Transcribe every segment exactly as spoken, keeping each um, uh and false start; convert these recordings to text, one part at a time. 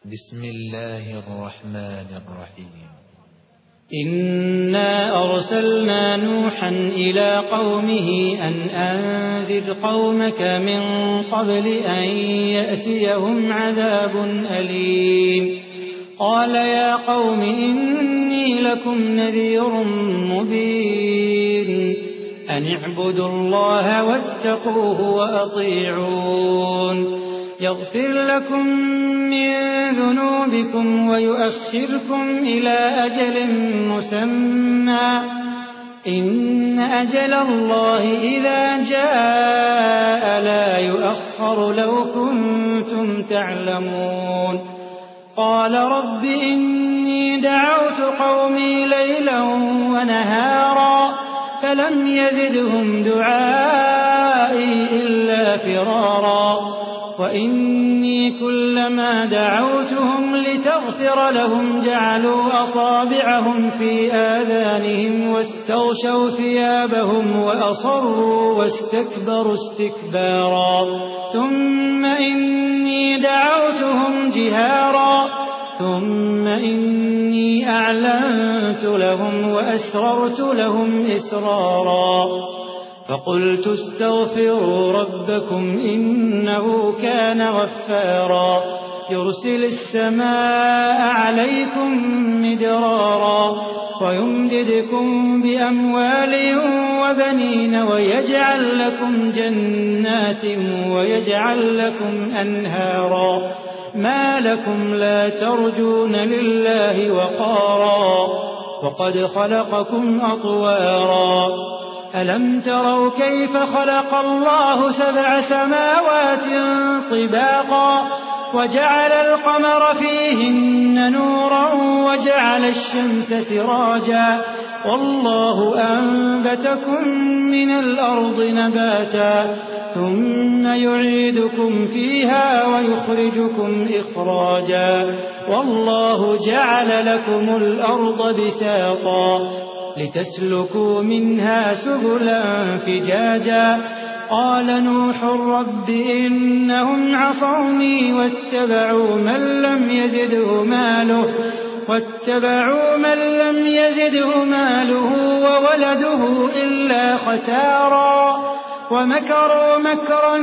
بسم الله الرحمن الرحيم. إنا أرسلنا نوحا إلى قومه أن أنذر قومك من قبل أن يأتيهم عذاب أليم. قال يا قوم إني لكم نذير مبين أن اعبدوا الله واتقوه وأطيعون يغفر لكم من ذنوبكم ويؤخركم إلى أجل مسمى إن أجل الله إذا جاء لا يؤخر لو كنتم تعلمون. قال رب إني دعوت قومي ليلا ونهارا فلم يزدهم دعائي إلا فرارا وإني كلما دعوتهم لتغفر لهم جعلوا أصابعهم في آذانهم واستغشوا ثيابهم وأصروا واستكبروا استكبارا ثم إني دعوتهم جهارا ثم إني أعلنت لهم وأسررت لهم إسرارا فقلت استغفروا ربكم إنه كان غفارا يرسل السماء عليكم مدرارا ويمددكم بأموال وبنين ويجعل لكم جنات ويجعل لكم أنهارا ما لكم لا ترجون لله وقارا وقد خلقكم أطوارا ألم تروا كيف خلق الله سبع سماوات طباقا وجعل القمر فيهن نورا وجعل الشمس سراجا والله أنبتكم من الأرض نباتا ثم يعيدكم فيها ويخرجكم إخراجا والله جعل لكم الأرض بساطا لتسلكوا منها سبلا فجاجا قال نوح رب إنهم عصوني واتبعوا من لم يزده ماله واتبعوا من لم يزده ماله وولده إلا خسارا ومكروا مكرا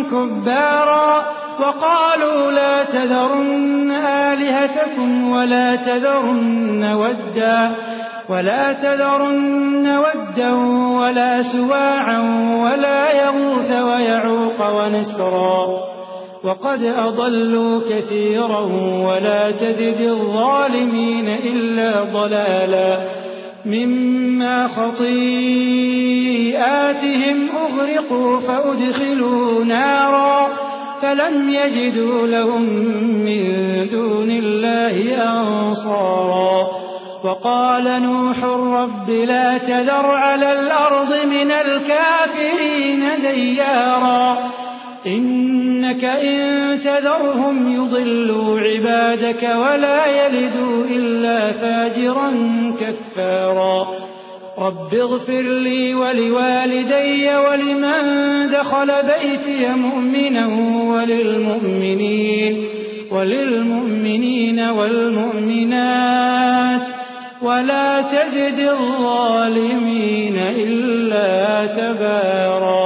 كبارا وقالوا لا تذرن آلهتكم ولا تذرن ودا ولا تذرن ودا ولا سواعا ولا يغوث ويعوق ونسرا وقد أضلوا كثيرا ولا تزد الظالمين إلا ضلالا مما خطيئاتهم أغرقوا فأدخلوا نارا فلم يجدوا لهم من دون الله أنصارا وقال نوح رب لا تذر على الأرض من الكافرين ديارا إنك إن تذرهم يضلوا عبادك ولا يلدوا إلا فاجرا كفارا رب اغفر لي ولوالدي ولمن دخل بيتي مؤمنا وللمؤمنين وللمؤمنين والمؤمنات ولا تزد الظالمين إلا تبارا.